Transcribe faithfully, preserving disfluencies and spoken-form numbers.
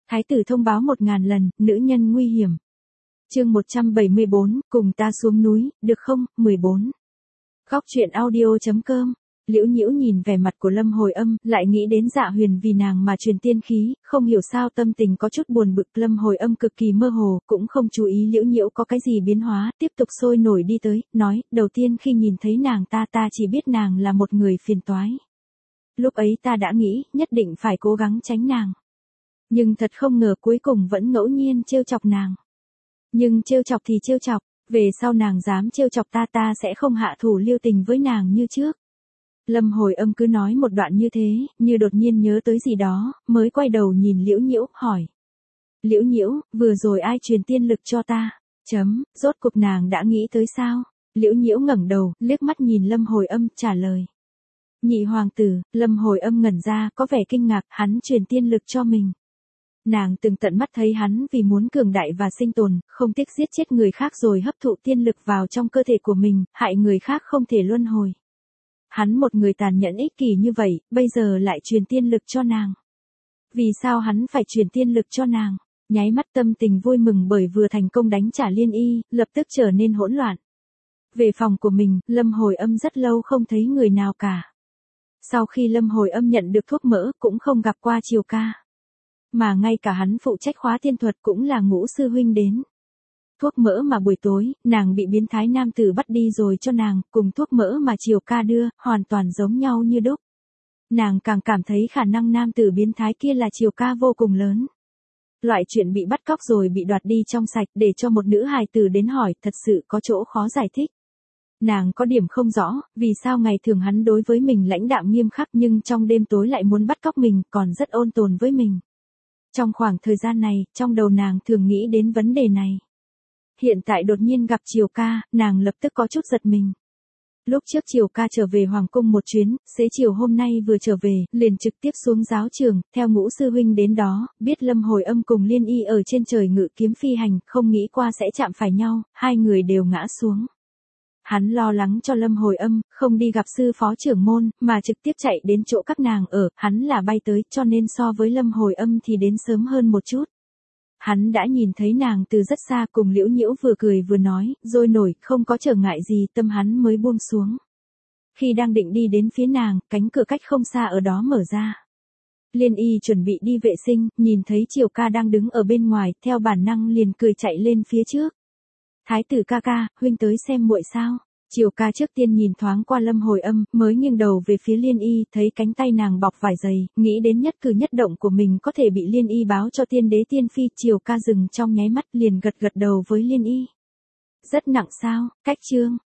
Thái tử thông báo một ngàn lần, nữ nhân nguy hiểm. Chương một trăm bảy mươi bốn, cùng ta xuống núi, được không? mười bốn. Góc truyện audio chấm com. Liễu Nhiễu nhìn vẻ mặt của Lâm Hồi Âm, lại nghĩ đến Dạ Huyền vì nàng mà truyền tiên khí, không hiểu sao tâm tình có chút buồn bực. Lâm Hồi Âm cực kỳ mơ hồ, cũng không chú ý Liễu Nhiễu có cái gì biến hóa, tiếp tục sôi nổi đi tới, nói, đầu tiên khi nhìn thấy nàng ta ta chỉ biết nàng là một người phiền toái. Lúc ấy ta đã nghĩ, nhất định phải cố gắng tránh nàng. Nhưng thật không ngờ cuối cùng vẫn ngẫu nhiên trêu chọc nàng. Nhưng trêu chọc thì trêu chọc, về sau nàng dám trêu chọc ta ta sẽ không hạ thủ lưu tình với nàng như trước. Lâm Hồi Âm cứ nói một đoạn như thế, như đột nhiên nhớ tới gì đó, mới quay đầu nhìn Liễu Nhiễu, hỏi. Liễu Nhiễu, vừa rồi ai truyền tiên lực cho ta? Chấm, rốt cuộc nàng đã nghĩ tới sao? Liễu Nhiễu ngẩng đầu, liếc mắt nhìn Lâm Hồi Âm, trả lời. Nhị hoàng tử. Lâm Hồi Âm ngẩn ra, có vẻ kinh ngạc, hắn truyền tiên lực cho mình. Nàng từng tận mắt thấy hắn vì muốn cường đại và sinh tồn, không tiếc giết chết người khác rồi hấp thụ tiên lực vào trong cơ thể của mình, hại người khác không thể luân hồi. Hắn một người tàn nhẫn ích kỷ như vậy, bây giờ lại truyền tiên lực cho nàng. Vì sao hắn phải truyền tiên lực cho nàng? Nháy mắt tâm tình vui mừng bởi vừa thành công đánh trả Liên Y, lập tức trở nên hỗn loạn. Về phòng của mình, Lâm Hồi Âm rất lâu không thấy người nào cả. Sau khi Lâm Hồi Âm nhận được thuốc mỡ, cũng không gặp qua Triều ca. Mà ngay cả hắn phụ trách khóa tiên thuật cũng là Ngũ sư huynh đến. Thuốc mỡ mà buổi tối, nàng bị biến thái nam tử bắt đi rồi cho nàng, cùng thuốc mỡ mà Triều ca đưa, hoàn toàn giống nhau như đúc. Nàng càng cảm thấy khả năng nam tử biến thái kia là Triều ca vô cùng lớn. Loại chuyện bị bắt cóc rồi bị đoạt đi trong sạch để cho một nữ hài tử đến hỏi, thật sự có chỗ khó giải thích. Nàng có điểm không rõ, vì sao ngày thường hắn đối với mình lãnh đạm nghiêm khắc nhưng trong đêm tối lại muốn bắt cóc mình, còn rất ôn tồn với mình. Trong khoảng thời gian này, trong đầu nàng thường nghĩ đến vấn đề này. Hiện tại đột nhiên gặp Triều ca, nàng lập tức có chút giật mình. Lúc trước Triều ca trở về Hoàng cung một chuyến, xế chiều hôm nay vừa trở về, liền trực tiếp xuống giáo trường, theo Ngũ sư huynh đến đó, biết Lâm Hồi Âm cùng Liên Y ở trên trời ngự kiếm phi hành, không nghĩ qua sẽ chạm phải nhau, hai người đều ngã xuống. Hắn lo lắng cho Lâm Hồi Âm, không đi gặp sư phó trưởng môn, mà trực tiếp chạy đến chỗ các nàng ở, hắn là bay tới, cho nên so với Lâm Hồi Âm thì đến sớm hơn một chút. Hắn đã nhìn thấy nàng từ rất xa, cùng Liễu Nhiễu vừa cười vừa nói, rồi nổi, không có trở ngại gì, tâm hắn mới buông xuống. Khi đang định đi đến phía nàng, cánh cửa cách không xa ở đó mở ra. Liên Y chuẩn bị đi vệ sinh, nhìn thấy Triều ca đang đứng ở bên ngoài, theo bản năng liền cười chạy lên phía trước. Thái tử ca ca, huynh tới xem muội sao? Triều ca trước tiên nhìn thoáng qua Lâm Hồi Âm, mới nghiêng đầu về phía Liên Y, thấy cánh tay nàng bọc vải dày, nghĩ đến nhất cử nhất động của mình có thể bị Liên Y báo cho tiên đế tiên phi. Triều ca dừng trong nháy mắt, liền gật gật đầu với Liên Y. Rất nặng sao? Cách chương.